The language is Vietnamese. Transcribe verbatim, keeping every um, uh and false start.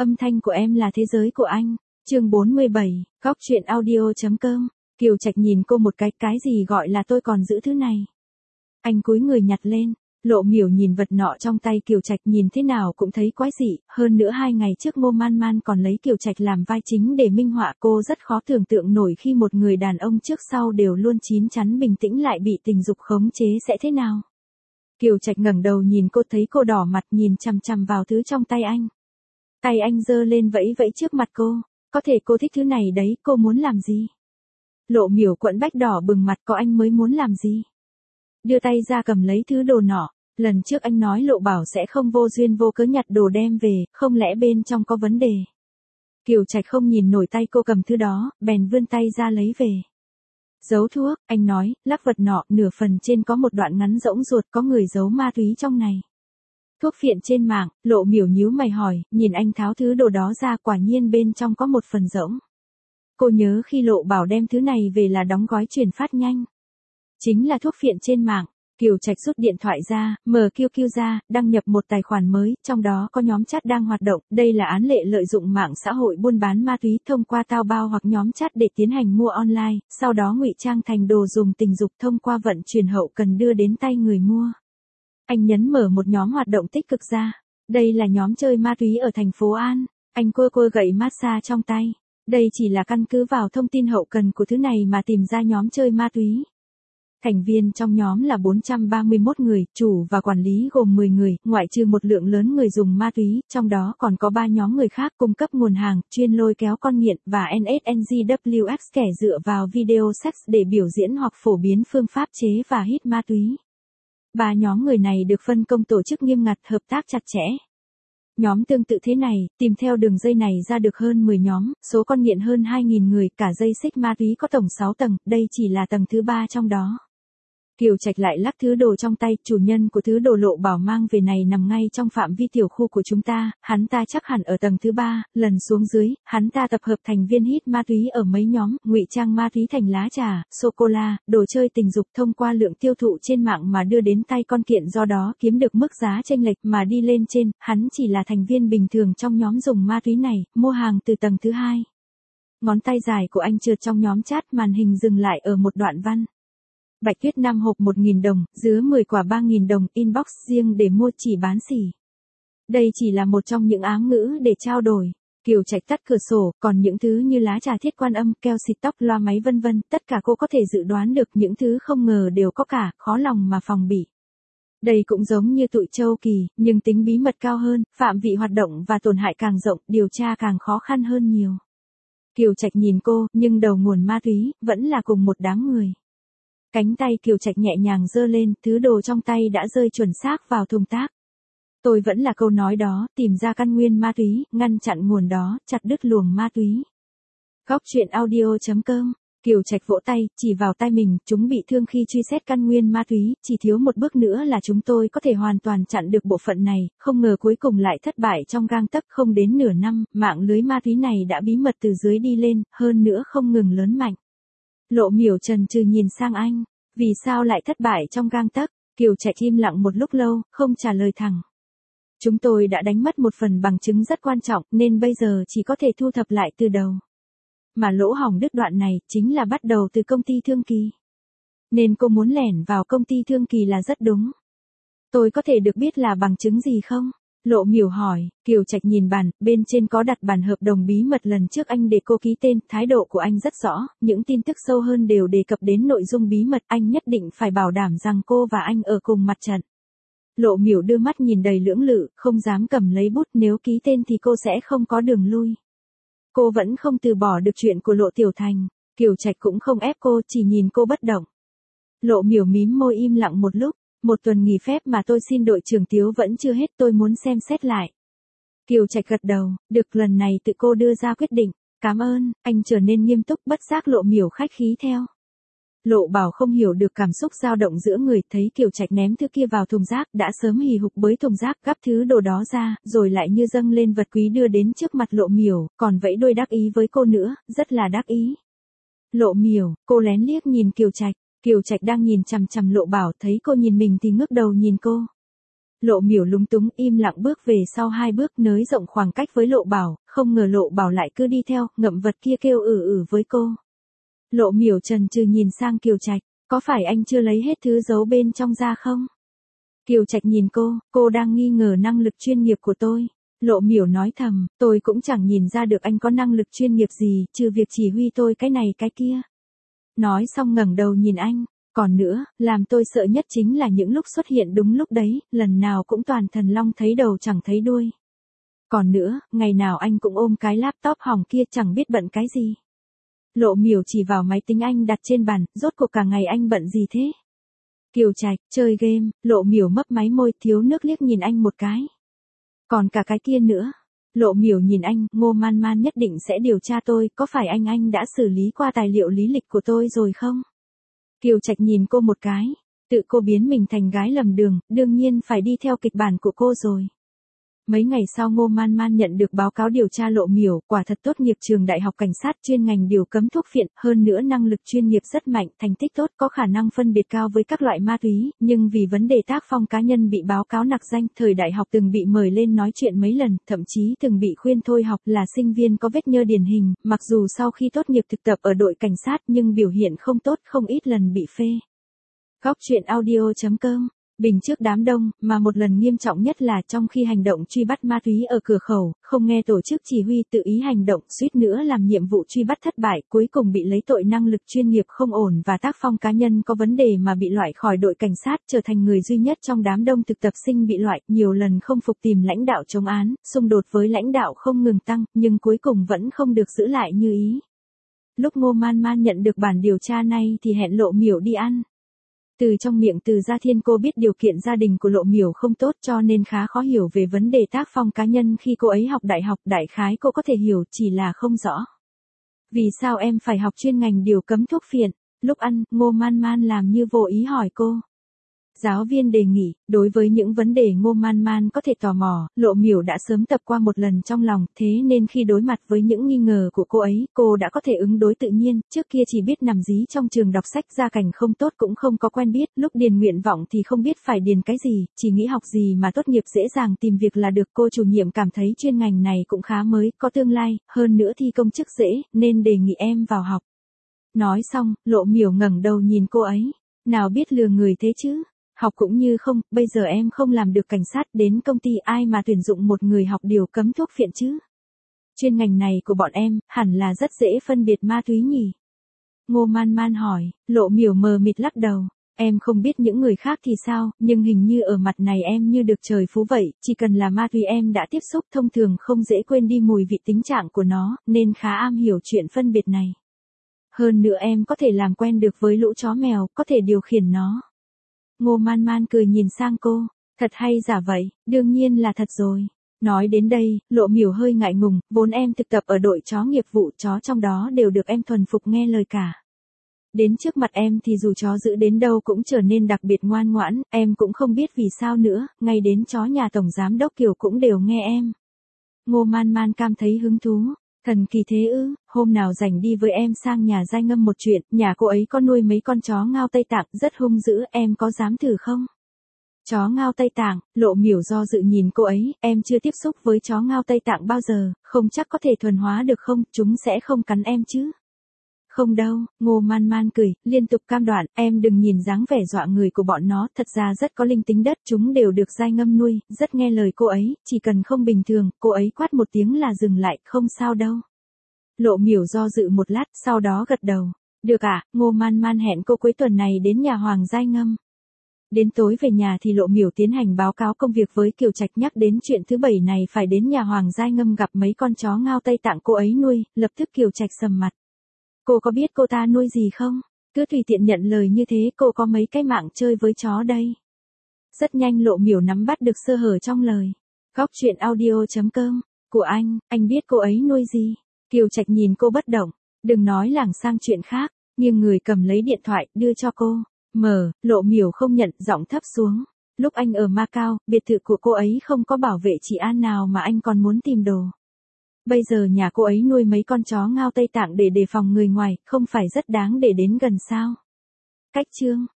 Âm thanh của em là thế giới của anh. Chương bốn mươi bảy, góc truyện audio chấm com. Kiều Trạch nhìn cô một cái, cái gì gọi là tôi còn giữ thứ này. Anh cúi người nhặt lên, Lộ Miểu nhìn vật nọ trong tay Kiều Trạch nhìn thế nào cũng thấy quái dị, hơn nữa hai ngày trước Ngô Man Man còn lấy Kiều Trạch làm vai chính để minh họa, cô rất khó tưởng tượng nổi khi một người đàn ông trước sau đều luôn chín chắn bình tĩnh lại bị tình dục khống chế sẽ thế nào. Kiều Trạch ngẩng đầu nhìn cô, thấy cô đỏ mặt nhìn chằm chằm vào thứ trong tay anh. Tay anh giơ lên vẫy vẫy trước mặt cô, có thể cô thích thứ này đấy, cô muốn làm gì? Lộ Miểu quẫn bách đỏ bừng mặt, có anh mới muốn làm gì? Đưa tay ra cầm lấy thứ đồ nọ, lần trước anh nói Lộ bảo sẽ không vô duyên vô cớ nhặt đồ đem về, không lẽ bên trong có vấn đề? Kiều Trạch không nhìn nổi tay cô cầm thứ đó, bèn vươn tay ra lấy về. Giấu thuốc, anh nói, lắc vật nọ, nửa phần trên có một đoạn ngắn rỗng ruột, có người giấu ma túy trong này. Thuốc phiện trên mạng, Lộ Miểu nhíu mày hỏi, nhìn anh tháo thứ đồ đó ra, quả nhiên bên trong có một phần rỗng. Cô nhớ khi Lộ bảo đem thứ này về là đóng gói chuyển phát nhanh. Chính là thuốc phiện trên mạng. Kiều Trạch rút điện thoại ra, mở Q Q ra, đăng nhập một tài khoản mới, trong đó có nhóm chat đang hoạt động, đây là án lệ lợi dụng mạng xã hội buôn bán ma túy thông qua Taobao hoặc nhóm chat để tiến hành mua online, sau đó ngụy trang thành đồ dùng tình dục thông qua vận chuyển hậu cần đưa đến tay người mua. Anh nhấn mở một nhóm hoạt động tích cực ra. Đây là nhóm chơi ma túy ở thành phố An. Anh cua cua gậy massage trong tay. Đây chỉ là căn cứ vào thông tin hậu cần của thứ này mà tìm ra nhóm chơi ma túy. Thành viên trong nhóm là bốn trăm ba mươi mốt người, chủ và quản lý gồm mười người, ngoại trừ một lượng lớn người dùng ma túy, trong đó còn có ba nhóm người khác cung cấp nguồn hàng, chuyên lôi kéo con nghiện, và N S N G W X kẻ dựa vào video sex để biểu diễn hoặc phổ biến phương pháp chế và hít ma túy. Ba nhóm người này được phân công tổ chức nghiêm ngặt, hợp tác chặt chẽ. Nhóm tương tự thế này, tìm theo đường dây này ra được hơn mười nhóm, số con nghiện hơn hai nghìn người, cả dây xích ma túy có tổng sáu tầng, đây chỉ là tầng thứ ba trong đó. Kiều Trạch lại lắc thứ đồ trong tay, chủ nhân của thứ đồ Lộ bảo mang về này nằm ngay trong phạm vi tiểu khu của chúng ta, hắn ta chắc hẳn ở tầng thứ ba, lần xuống dưới, hắn ta tập hợp thành viên hít ma túy ở mấy nhóm, ngụy trang ma túy thành lá trà, sô-cô-la, đồ chơi tình dục thông qua lượng tiêu thụ trên mạng mà đưa đến tay con nghiện, do đó kiếm được mức giá chênh lệch mà đi lên trên, hắn chỉ là thành viên bình thường trong nhóm dùng ma túy này, mua hàng từ tầng thứ hai. Ngón tay dài của anh trượt trong nhóm chat, màn hình dừng lại ở một đoạn văn. Bạch tuyết năm hộp một nghìn đồng, dứa mười quả ba nghìn đồng, inbox riêng để mua, chỉ bán xỉ. Đây chỉ là một trong những ám ngữ để trao đổi. Kiều Trạch tắt cửa sổ, còn những thứ như lá trà thiết quan âm, keo xịt tóc, loa máy vân vân, tất cả cô có thể dự đoán được, những thứ không ngờ đều có cả, khó lòng mà phòng bị. Đây cũng giống như tụi châu kỳ, nhưng tính bí mật cao hơn, phạm vị hoạt động và tổn hại càng rộng, điều tra càng khó khăn hơn nhiều. Kiều Trạch nhìn cô, nhưng đầu nguồn ma túy, vẫn là cùng một đám người. Cánh tay Kiều Trạch nhẹ nhàng giơ lên, thứ đồ trong tay đã rơi chuẩn xác vào thùng tác. Tôi vẫn là câu nói đó, tìm ra căn nguyên ma túy, ngăn chặn nguồn đó, chặt đứt luồng ma túy. Góc truyện audio chấm com. Kiều Trạch vỗ tay, chỉ vào tay mình, chúng bị thương khi truy xét căn nguyên ma túy, chỉ thiếu một bước nữa là chúng tôi có thể hoàn toàn chặn được bộ phận này, không ngờ cuối cùng lại thất bại trong gang tấc, không đến nửa năm, mạng lưới ma túy này đã bí mật từ dưới đi lên, hơn nữa không ngừng lớn mạnh. Lộ Miểu trần trừ nhìn sang anh, vì sao lại thất bại trong gang tấc? Kiều Trạch im lặng một lúc lâu, không trả lời thẳng. Chúng tôi đã đánh mất một phần bằng chứng rất quan trọng, nên bây giờ chỉ có thể thu thập lại từ đầu. Mà lỗ hổng đứt đoạn này, chính là bắt đầu từ công ty Thương Kỳ. Nên cô muốn lẻn vào công ty Thương Kỳ là rất đúng. Tôi có thể được biết là bằng chứng gì không? Lộ Miểu hỏi. Kiều Trạch nhìn bàn, bên trên có đặt bản hợp đồng bí mật lần trước anh để cô ký tên, thái độ của anh rất rõ, những tin tức sâu hơn đều đề cập đến nội dung bí mật, anh nhất định phải bảo đảm rằng cô và anh ở cùng mặt trận. Lộ Miểu đưa mắt nhìn đầy lưỡng lự, không dám cầm lấy bút, nếu ký tên thì cô sẽ không có đường lui. Cô vẫn không từ bỏ được chuyện của Lộ Tiểu Thành, Kiều Trạch cũng không ép cô, chỉ nhìn cô bất động. Lộ Miểu mím môi im lặng một lúc. Một tuần nghỉ phép mà tôi xin đội trưởng Tiếu vẫn chưa hết, tôi muốn xem xét lại. Kiều Trạch gật đầu, được, lần này tự cô đưa ra quyết định. Cảm ơn, anh trở nên nghiêm túc, bất giác Lộ Miểu khách khí theo. Lộ bảo không hiểu được cảm xúc dao động giữa người, thấy Kiều Trạch ném thứ kia vào thùng rác, đã sớm hì hục bới thùng rác, gắp thứ đồ đó ra, rồi lại như dâng lên vật quý đưa đến trước mặt Lộ Miểu, còn vẫy đuôi đắc ý với cô nữa, rất là đắc ý. Lộ Miểu, cô lén liếc nhìn Kiều Trạch. Kiều Trạch đang nhìn chằm chằm Lộ bảo, thấy cô nhìn mình thì ngước đầu nhìn cô. Lộ Miểu lúng túng im lặng bước về sau hai bước nới rộng khoảng cách với Lộ Bảo, không ngờ Lộ Bảo lại cứ đi theo, ngậm vật kia kêu ử ử với cô. Lộ Miểu chần chừ nhìn sang Kiều Trạch, có phải anh chưa lấy hết thứ giấu bên trong ra không? Kiều Trạch nhìn cô, cô đang nghi ngờ năng lực chuyên nghiệp của tôi. Lộ Miểu nói thầm, tôi cũng chẳng nhìn ra được anh có năng lực chuyên nghiệp gì, trừ việc chỉ huy tôi cái này cái kia. Nói xong ngẩng đầu nhìn anh, còn nữa, làm tôi sợ nhất chính là những lúc xuất hiện đúng lúc đấy, lần nào cũng toàn thần long thấy đầu chẳng thấy đuôi. Còn nữa, ngày nào anh cũng ôm cái laptop hỏng kia chẳng biết bận cái gì. Lộ Miểu chỉ vào máy tính anh đặt trên bàn, rốt cuộc cả ngày anh bận gì thế? Kiều Trạch, chơi game. Lộ Miểu mấp máy môi, thiếu nước liếc nhìn anh một cái. Còn cả cái kia nữa. Lộ Miểu nhìn anh, Ngô Man Man nhất định sẽ điều tra tôi, có phải anh anh đã xử lý qua tài liệu lý lịch của tôi rồi không? Kiều Trạch nhìn cô một cái, tự cô biến mình thành gái lầm đường, đương nhiên phải đi theo kịch bản của cô rồi. Mấy ngày sau Ngô Man Man nhận được báo cáo điều tra Lộ Miểu, quả thật tốt nghiệp trường đại học cảnh sát chuyên ngành điều cấm thuốc phiện, hơn nữa năng lực chuyên nghiệp rất mạnh, thành tích tốt, có khả năng phân biệt cao với các loại ma túy, nhưng vì vấn đề tác phong cá nhân bị báo cáo nặc danh, thời đại học từng bị mời lên nói chuyện mấy lần, thậm chí từng bị khuyên thôi học, là sinh viên có vết nhơ điển hình, mặc dù sau khi tốt nghiệp thực tập ở đội cảnh sát nhưng biểu hiện không tốt, không ít lần bị phê. Góc truyện audio chấm com Bình trước đám đông, mà một lần nghiêm trọng nhất là trong khi hành động truy bắt ma túy ở cửa khẩu, không nghe tổ chức chỉ huy tự ý hành động, suýt nữa làm nhiệm vụ truy bắt thất bại, cuối cùng bị lấy tội năng lực chuyên nghiệp không ổn và tác phong cá nhân có vấn đề mà bị loại khỏi đội cảnh sát, trở thành người duy nhất trong đám đông thực tập sinh bị loại, nhiều lần không phục tìm lãnh đạo chống án, xung đột với lãnh đạo không ngừng tăng, nhưng cuối cùng vẫn không được giữ lại như ý. Lúc Ngô Man Man nhận được bản điều tra này thì hẹn Lộ Miểu đi ăn. Từ trong miệng Từ Gia Thiên cô biết điều kiện gia đình của Lộ Miểu không tốt cho nên khá khó hiểu về vấn đề tác phong cá nhân khi cô ấy học đại học, đại khái cô có thể hiểu chỉ là không rõ. Vì sao em phải học chuyên ngành điều cấm thuốc phiện? Lúc ăn, Ngô Man Man làm như vô ý hỏi cô. Giáo viên đề nghị, đối với những vấn đề Ngô Man Man có thể tò mò, Lộ Miểu đã sớm tập qua một lần trong lòng, thế nên khi đối mặt với những nghi ngờ của cô ấy, cô đã có thể ứng đối tự nhiên, trước kia chỉ biết nằm dí trong trường đọc sách, gia cảnh không tốt cũng không có quen biết, lúc điền nguyện vọng thì không biết phải điền cái gì, chỉ nghĩ học gì mà tốt nghiệp dễ dàng tìm việc là được. Cô chủ nhiệm cảm thấy chuyên ngành này cũng khá mới, có tương lai, hơn nữa thi công chức dễ, nên đề nghị em vào học. Nói xong, Lộ Miểu ngẩng đầu nhìn cô ấy, nào biết lừa người thế chứ? Học cũng như không, bây giờ em không làm được cảnh sát, đến công ty ai mà tuyển dụng một người học điều cấm thuốc phiện chứ? Chuyên ngành này của bọn em, hẳn là rất dễ phân biệt ma túy nhỉ? Ngô Man Man hỏi. Lộ Miểu mờ mịt lắc đầu. Em không biết những người khác thì sao, nhưng hình như ở mặt này em như được trời phú vậy, chỉ cần là ma túy em đã tiếp xúc thông thường không dễ quên đi mùi vị tính trạng của nó, nên khá am hiểu chuyện phân biệt này. Hơn nữa em có thể làm quen được với lũ chó mèo, có thể điều khiển nó. Ngô Man Man cười nhìn sang cô, thật hay giả vậy, đương nhiên là thật rồi. Nói đến đây, Lộ Miểu hơi ngại ngùng, vốn em thực tập ở đội chó nghiệp vụ, chó trong đó đều được em thuần phục nghe lời cả. Đến trước mặt em thì dù chó giữ đến đâu cũng trở nên đặc biệt ngoan ngoãn, em cũng không biết vì sao nữa, ngay đến chó nhà Tổng Giám Đốc Kiều cũng đều nghe em. Ngô Man Man cảm thấy hứng thú. Thần kỳ thế ư, hôm nào rảnh đi với em sang nhà Giai Ngâm một chuyện, nhà cô ấy có nuôi mấy con chó Ngao Tây Tạng, rất hung dữ, em có dám thử không? Chó Ngao Tây Tạng, Lộ Miểu do dự nhìn cô ấy, em chưa tiếp xúc với chó Ngao Tây Tạng bao giờ, không chắc có thể thuần hóa được không, chúng sẽ không cắn em chứ? Không đâu, Ngô Man Man cười, liên tục cam đoan, em đừng nhìn dáng vẻ dọa người của bọn nó, thật ra rất có linh tính đất, chúng đều được Giai Ngâm nuôi, rất nghe lời cô ấy, chỉ cần không bình thường, cô ấy quát một tiếng là dừng lại, không sao đâu. Lộ Miểu do dự một lát, sau đó gật đầu. Được ạ, à, Ngô Man Man hẹn cô cuối tuần này đến nhà Hoàng Giai Ngâm. Đến tối về nhà thì Lộ Miểu tiến hành báo cáo công việc với Kiều Trạch, nhắc đến chuyện thứ bảy này phải đến nhà Hoàng Giai Ngâm gặp mấy con chó Ngao Tây Tạng cô ấy nuôi, lập tức Kiều Trạch sầm mặt. Cô có biết cô ta nuôi gì không? Cứ tùy tiện nhận lời như thế, cô có mấy cái mạng chơi với chó đây. Rất nhanh Lộ Miểu nắm bắt được sơ hở trong lời. Góc truyện audio chấm com Của anh, anh biết cô ấy nuôi gì? Kiều Trạch nhìn cô bất động. Đừng nói lảng sang chuyện khác. Nhưng người cầm lấy điện thoại, đưa cho cô. Mở, Lộ Miểu không nhận, giọng thấp xuống. Lúc anh ở Macau, biệt thự của cô ấy không có bảo vệ trị an nào mà anh còn muốn tìm đồ. Bây giờ nhà cô ấy nuôi mấy con chó Ngao Tây Tạng để đề phòng người ngoài, không phải rất đáng để đến gần sao? Cách chương